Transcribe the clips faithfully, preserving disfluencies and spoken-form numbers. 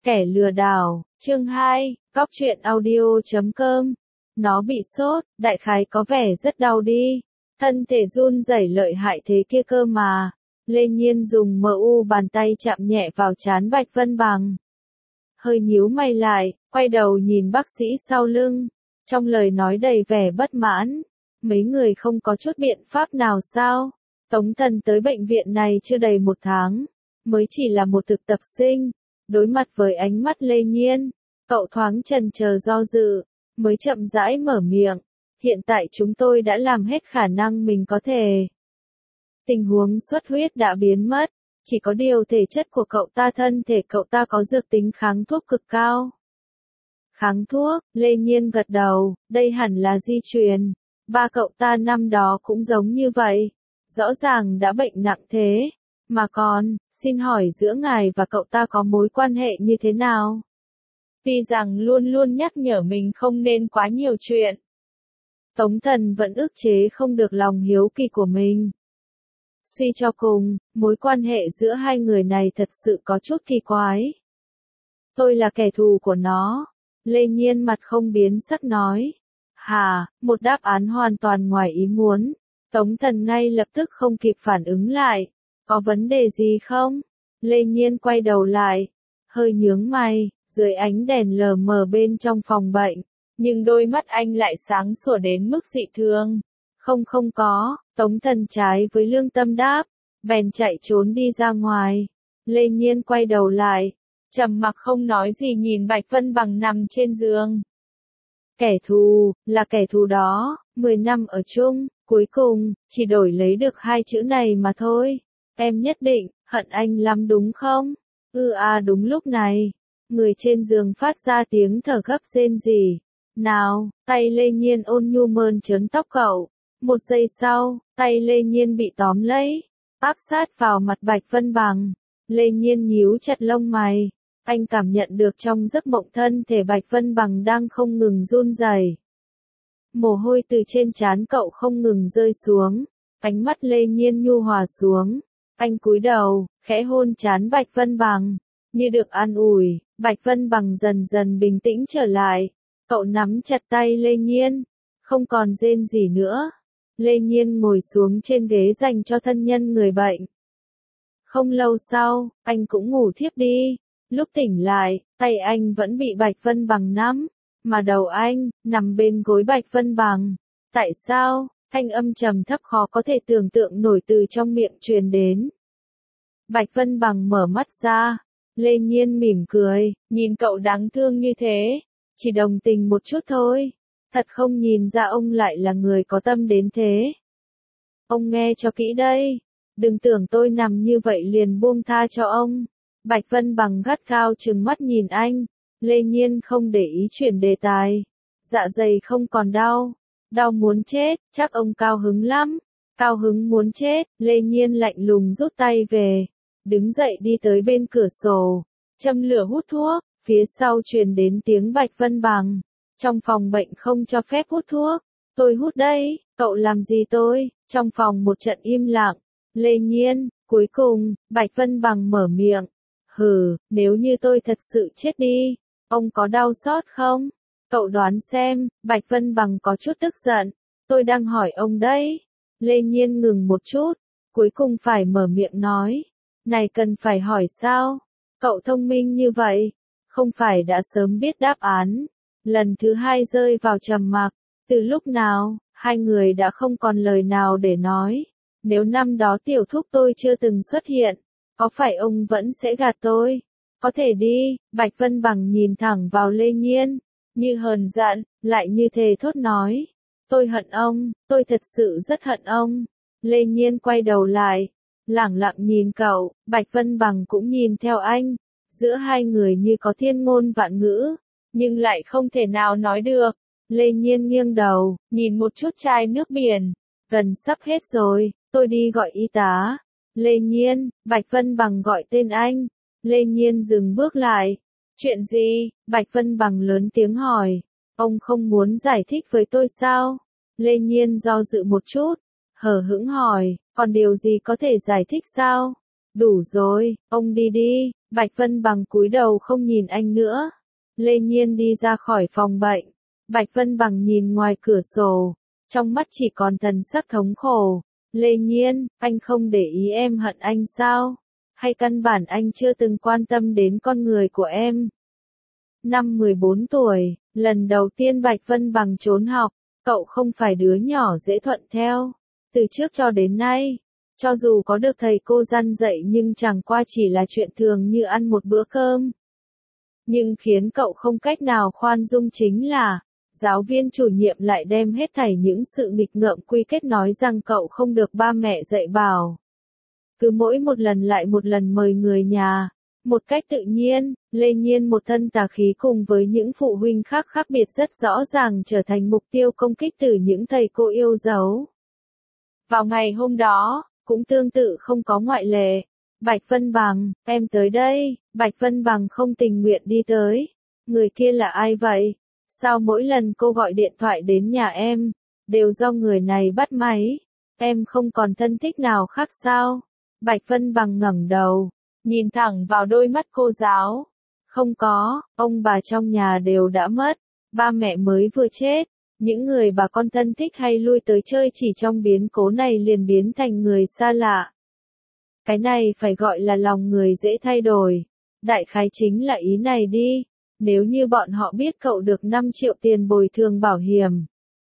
Kẻ lừa đảo, chương hai, góc truyện audio chấm com. Nó bị sốt, đại khái có vẻ rất đau đi. Thân thể run rẩy lợi hại thế kia cơ mà. Lê Nhiên dùng mờ u bàn tay chạm nhẹ vào trán Bạch Vân Bằng. Hơi nhíu mày lại, quay đầu nhìn bác sĩ sau lưng. Trong lời nói đầy vẻ bất mãn. Mấy người không có chút biện pháp nào sao? Tống Thần tới bệnh viện này chưa đầy một tháng. Mới chỉ là một thực tập sinh. Đối mặt với ánh mắt Lê Nhiên, cậu thoáng chần chờ do dự, mới chậm rãi mở miệng. Hiện tại chúng tôi đã làm hết khả năng mình có thể. Tình huống xuất huyết đã biến mất, chỉ có điều thể chất của cậu ta thân thể cậu ta có dược tính kháng thuốc cực cao. Kháng thuốc, Lê Nhiên gật đầu, đây hẳn là di truyền. Ba cậu ta năm đó cũng giống như vậy, rõ ràng đã bệnh nặng thế. Mà còn, xin hỏi giữa ngài và cậu ta có mối quan hệ như thế nào? Tuy rằng luôn luôn nhắc nhở mình không nên quá nhiều chuyện. Tống Thần vẫn ức chế không được lòng hiếu kỳ của mình. Suy cho cùng, mối quan hệ giữa hai người này thật sự có chút kỳ quái. Tôi là kẻ thù của nó. Lê Nhiên mặt không biến sắc nói. Hà, một đáp án hoàn toàn ngoài ý muốn. Tống Thần ngay lập tức không kịp phản ứng lại. Có vấn đề gì không? Lê Nhiên quay đầu lại, hơi nhướng mày, dưới ánh đèn lờ mờ bên trong phòng bệnh, nhưng đôi mắt anh lại sáng sủa đến mức dị thường. Không không có, Tống Thần trái với lương tâm đáp, bèn chạy trốn đi ra ngoài. Lê Nhiên quay đầu lại, trầm mặc không nói gì nhìn Bạch Vân Bằng nằm trên giường. Kẻ thù, là kẻ thù đó, mười năm ở chung, cuối cùng, chỉ đổi lấy được hai chữ này mà thôi. Em nhất định, hận anh lắm đúng không? Ừ à đúng lúc này, người trên giường phát ra tiếng thở gấp rên rỉ. Nào, tay Lê Nhiên ôn nhu mơn trớn tóc cậu. Một giây sau, tay Lê Nhiên bị tóm lấy, áp sát vào mặt Bạch Vân Bằng. Lê Nhiên nhíu chặt lông mày, anh cảm nhận được trong giấc mộng thân thể Bạch Vân Bằng đang không ngừng run rẩy. Mồ hôi từ trên trán cậu không ngừng rơi xuống, ánh mắt Lê Nhiên nhu hòa xuống. Anh cúi đầu, khẽ hôn trán Bạch Vân Bằng, như được an ủi, Bạch Vân Bằng dần dần bình tĩnh trở lại. Cậu nắm chặt tay Lê Nhiên, không còn rên gì nữa. Lê Nhiên ngồi xuống trên ghế dành cho thân nhân người bệnh. Không lâu sau, anh cũng ngủ thiếp đi. Lúc tỉnh lại, tay anh vẫn bị Bạch Vân Bằng nắm, mà đầu anh nằm bên gối Bạch Vân Bằng. Tại sao? Thanh âm trầm thấp khó có thể tưởng tượng nổi từ trong miệng truyền đến. Bạch Vân Bằng mở mắt ra. Lê Nhiên mỉm cười, nhìn cậu đáng thương như thế. Chỉ đồng tình một chút thôi. Thật không nhìn ra ông lại là người có tâm đến thế. Ông nghe cho kỹ đây. Đừng tưởng tôi nằm như vậy liền buông tha cho ông. Bạch Vân Bằng gắt gao trừng mắt nhìn anh. Lê Nhiên không để ý chuyển đề tài. Dạ dày không còn đau. Đau muốn chết, chắc ông cao hứng lắm. Cao hứng muốn chết, Lê Nhiên lạnh lùng rút tay về. Đứng dậy đi tới bên cửa sổ. Châm lửa hút thuốc, phía sau truyền đến tiếng Bạch Vân Bằng. Trong phòng bệnh không cho phép hút thuốc. Tôi hút đây, cậu làm gì tôi? Trong phòng một trận im lặng. Lê Nhiên, cuối cùng, Bạch Vân Bằng mở miệng. Hừ, nếu như tôi thật sự chết đi, ông có đau xót không? Cậu đoán xem, Bạch Vân Bằng có chút tức giận. Tôi đang hỏi ông đấy. Lê Nhiên ngừng một chút, cuối cùng phải mở miệng nói. Này cần phải hỏi sao? Cậu thông minh như vậy, không phải đã sớm biết đáp án. Lần thứ hai rơi vào trầm mặc. Từ lúc nào, hai người đã không còn lời nào để nói. Nếu năm đó tiểu thúc tôi chưa từng xuất hiện, có phải ông vẫn sẽ gạt tôi? Có thể đi, Bạch Vân Bằng nhìn thẳng vào Lê Nhiên. Như hờn giận, lại như thề thốt nói. Tôi hận ông, tôi thật sự rất hận ông. Lê Nhiên quay đầu lại, lẳng lặng nhìn cậu, Bạch Vân Bằng cũng nhìn theo anh. Giữa hai người như có thiên ngôn vạn ngữ, nhưng lại không thể nào nói được. Lê Nhiên nghiêng đầu, nhìn một chút chai nước biển. Gần sắp hết rồi, tôi đi gọi y tá. Lê Nhiên, Bạch Vân Bằng gọi tên anh. Lê Nhiên dừng bước lại. Chuyện gì? Bạch Vân Bằng lớn tiếng hỏi. Ông không muốn giải thích với tôi sao? Lê Nhiên do dự một chút, hờ hững hỏi, còn điều gì có thể giải thích sao? Đủ rồi, ông đi đi. Bạch Vân Bằng cúi đầu không nhìn anh nữa. Lê Nhiên đi ra khỏi phòng bệnh. Bạch Vân Bằng nhìn ngoài cửa sổ. Trong mắt chỉ còn thần sắc thống khổ. Lê Nhiên, anh không để ý em hận anh sao? Hay căn bản anh chưa từng quan tâm đến con người của em? Năm mười bốn tuổi, lần đầu tiên Bạch Vân Bằng trốn học, cậu không phải đứa nhỏ dễ thuận theo. Từ trước cho đến nay, cho dù có được thầy cô răn dạy nhưng chẳng qua chỉ là chuyện thường như ăn một bữa cơm. Nhưng khiến cậu không cách nào khoan dung chính là, giáo viên chủ nhiệm lại đem hết thảy những sự nghịch ngợm quy kết nói rằng cậu không được ba mẹ dạy bảo. Cứ mỗi một lần lại một lần mời người nhà, một cách tự nhiên, Lê Nhiên một thân tà khí cùng với những phụ huynh khác khác biệt rất rõ ràng trở thành mục tiêu công kích từ những thầy cô yêu dấu. Vào ngày hôm đó, cũng tương tự không có ngoại lệ. Bạch Vân Bằng, em tới đây. Bạch Vân Bằng không tình nguyện đi tới. Người kia là ai vậy? Sao mỗi lần cô gọi điện thoại đến nhà em, đều do người này bắt máy? Em không còn thân thích nào khác sao? Bạch Vân Bằng ngẩng đầu, nhìn thẳng vào đôi mắt cô giáo. Không có, ông bà trong nhà đều đã mất, ba mẹ mới vừa chết. Những người bà con thân thích hay lui tới chơi chỉ trong biến cố này liền biến thành người xa lạ. Cái này phải gọi là lòng người dễ thay đổi. Đại khái chính là ý này đi. Nếu như bọn họ biết cậu được năm triệu tiền bồi thường bảo hiểm,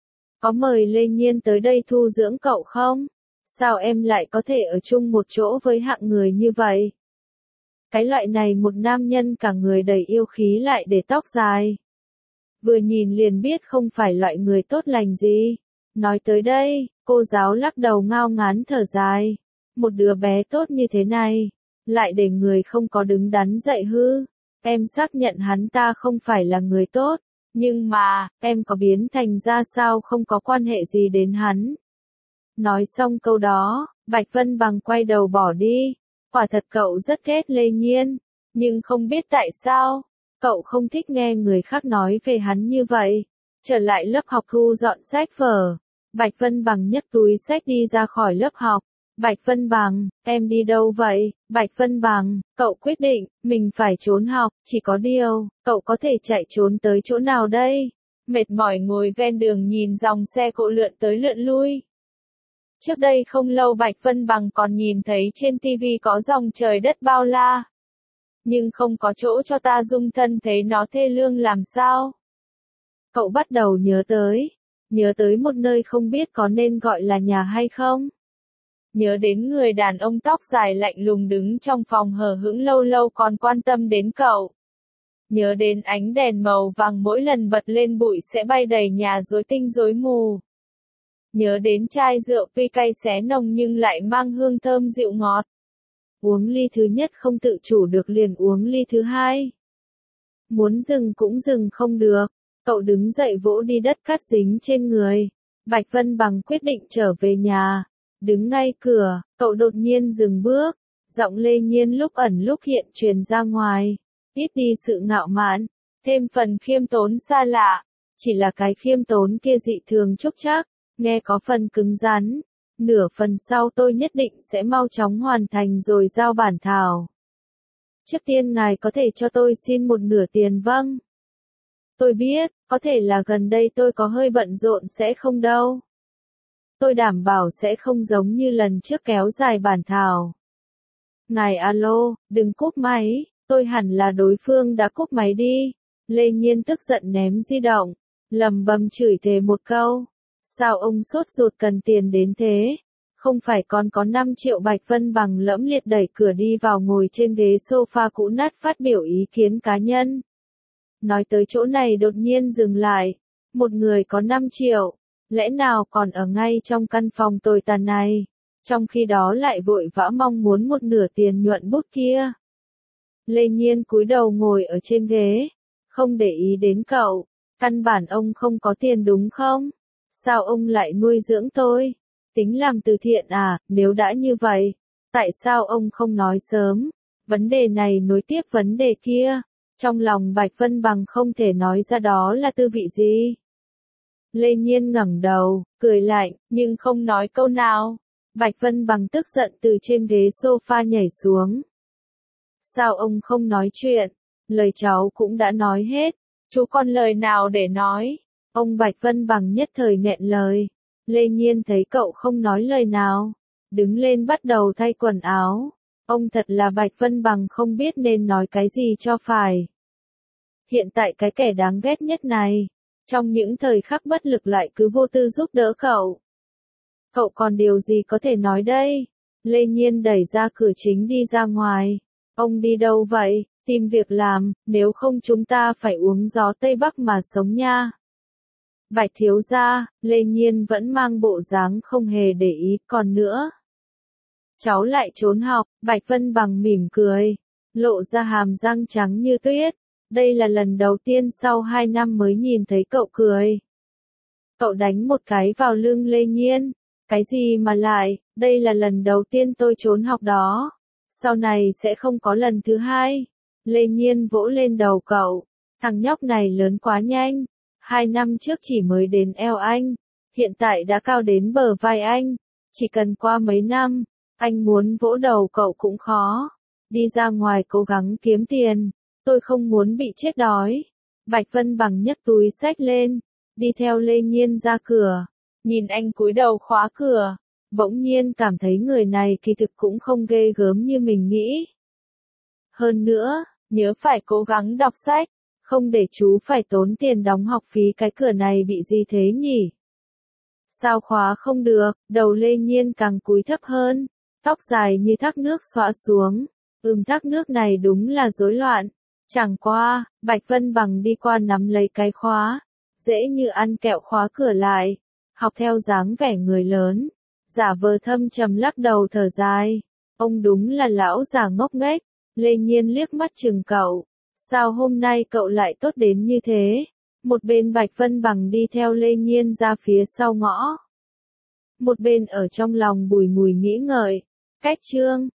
có mời Lê Nhiên tới đây thu dưỡng cậu không? Sao em lại có thể ở chung một chỗ với hạng người như vậy? Cái loại này một nam nhân cả người đầy yêu khí lại để tóc dài. Vừa nhìn liền biết không phải loại người tốt lành gì. Nói tới đây, cô giáo lắc đầu ngao ngán thở dài. Một đứa bé tốt như thế này, lại để người không có đứng đắn dạy hư. Em xác nhận hắn ta không phải là người tốt, nhưng mà, em có biến thành ra sao không có quan hệ gì đến hắn. Nói xong câu đó, Bạch Vân Bằng quay đầu bỏ đi. Quả thật cậu rất ghét Lê Nhiên, nhưng không biết tại sao, cậu không thích nghe người khác nói về hắn như vậy. Trở lại lớp học thu dọn sách vở, Bạch Vân Bằng nhấc túi sách đi ra khỏi lớp học. Bạch Vân Bằng, em đi đâu vậy? Bạch Vân Bằng, cậu quyết định, mình phải trốn học, chỉ có điều, cậu có thể chạy trốn tới chỗ nào đây? Mệt mỏi ngồi ven đường nhìn dòng xe cộ lượn tới lượn lui. Trước đây không lâu Bạch Vân Bằng còn nhìn thấy trên tivi có dòng trời đất bao la. Nhưng không có chỗ cho ta dung thân thấy nó thê lương làm sao. Cậu bắt đầu nhớ tới, nhớ tới một nơi không biết có nên gọi là nhà hay không. Nhớ đến người đàn ông tóc dài lạnh lùng đứng trong phòng hờ hững lâu lâu còn quan tâm đến cậu. Nhớ đến ánh đèn màu vàng mỗi lần bật lên bụi sẽ bay đầy nhà rối tinh rối mù. Nhớ đến chai rượu tuy cay xé nồng nhưng lại mang hương thơm dịu ngọt. Uống ly thứ nhất không tự chủ được liền uống ly thứ hai. Muốn dừng cũng dừng không được. Cậu đứng dậy vỗ đi đất cát dính trên người. Bạch Vân Bằng quyết định trở về nhà. Đứng ngay cửa, cậu đột nhiên dừng bước. Giọng Lê Nhiên lúc ẩn lúc hiện truyền ra ngoài. Ít đi sự ngạo mạn, thêm phần khiêm tốn xa lạ. Chỉ là cái khiêm tốn kia dị thường trúc trác, nghe có phần cứng rắn. Nửa phần sau tôi nhất định sẽ mau chóng hoàn thành rồi giao bản thảo. Trước tiên ngài có thể cho tôi xin một nửa tiền vâng. Tôi biết, có thể là gần đây tôi có hơi bận rộn sẽ không đâu. Tôi đảm bảo sẽ không giống như lần trước kéo dài bản thảo. Ngài alo, đừng cúp máy, tôi hẳn là đối phương đã cúp máy đi. Lê Nhiên tức giận ném di động, lầm bầm chửi thề một câu. Sao ông sốt ruột cần tiền đến thế? Không phải còn có năm triệu. Bạch Vân Bằng lẫm liệt đẩy cửa đi vào ngồi trên ghế sofa cũ nát phát biểu ý kiến cá nhân. Nói tới chỗ này đột nhiên dừng lại. Một người có năm triệu, lẽ nào còn ở ngay trong căn phòng tồi tàn này, trong khi đó lại vội vã mong muốn một nửa tiền nhuận bút kia. Lê Nhiên cúi đầu ngồi ở trên ghế, không để ý đến cậu. Căn bản ông không có tiền đúng không? Sao ông lại nuôi dưỡng tôi? Tính làm từ thiện à? Nếu đã như vậy, tại sao ông không nói sớm? Vấn đề này nối tiếp vấn đề kia. Trong lòng Bạch Vân Bằng không thể nói ra đó là tư vị gì. Lê Nhiên ngẩng đầu, cười lạnh, nhưng không nói câu nào. Bạch Vân Bằng tức giận từ trên ghế sofa nhảy xuống. Sao ông không nói chuyện? Lời cháu cũng đã nói hết. Chú còn lời nào để nói? Ông Bạch Vân Bằng nhất thời nghẹn lời. Lê Nhiên thấy cậu không nói lời nào, đứng lên bắt đầu thay quần áo. Ông thật là Bạch Vân Bằng không biết nên nói cái gì cho phải. Hiện tại cái kẻ đáng ghét nhất này, trong những thời khắc bất lực lại cứ vô tư giúp đỡ cậu. Cậu còn điều gì có thể nói đây? Lê Nhiên đẩy ra cửa chính đi ra ngoài. Ông đi đâu vậy? Tìm việc làm, nếu không chúng ta phải uống gió Tây Bắc mà sống nha. Bạch thiếu gia, Lê Nhiên vẫn mang bộ dáng không hề để ý, còn nữa. Cháu lại trốn học, Bạch Vân Bằng mỉm cười, lộ ra hàm răng trắng như tuyết. Đây là lần đầu tiên sau hai năm mới nhìn thấy cậu cười. Cậu đánh một cái vào lưng Lê Nhiên. Cái gì mà lại, đây là lần đầu tiên tôi trốn học đó. Sau này sẽ không có lần thứ hai. Lê Nhiên vỗ lên đầu cậu. Thằng nhóc này lớn quá nhanh. Hai năm trước chỉ mới đến eo anh. Hiện tại đã cao đến bờ vai anh. Chỉ cần qua mấy năm, anh muốn vỗ đầu cậu cũng khó. Đi ra ngoài cố gắng kiếm tiền. Tôi không muốn bị chết đói. Bạch Vân Bằng nhấc túi xách lên. Đi theo Lê Nhiên ra cửa. Nhìn anh cúi đầu khóa cửa. Bỗng nhiên cảm thấy người này kỳ thực cũng không ghê gớm như mình nghĩ. Hơn nữa, nhớ phải cố gắng đọc sách. Không để chú phải tốn tiền đóng học phí, cái cửa này bị gì thế nhỉ? Sao khóa không được? Đầu Lê Nhiên càng cúi thấp hơn. Tóc dài như thác nước xõa xuống. Ừm, thác nước này đúng là rối loạn. Chẳng qua, Bạch Vân Bằng đi qua nắm lấy cái khóa. Dễ như ăn kẹo khóa cửa lại. Học theo dáng vẻ người lớn. Giả vờ thâm trầm lắc đầu thở dài. Ông đúng là lão già ngốc nghếch. Lê Nhiên liếc mắt chừng cậu. Sao hôm nay cậu lại tốt đến như thế? Một bên Bạch Vân Bằng đi theo Lê Nhiên ra phía sau ngõ. Một bên ở trong lòng bùi ngùi nghĩ ngợi. Cách chương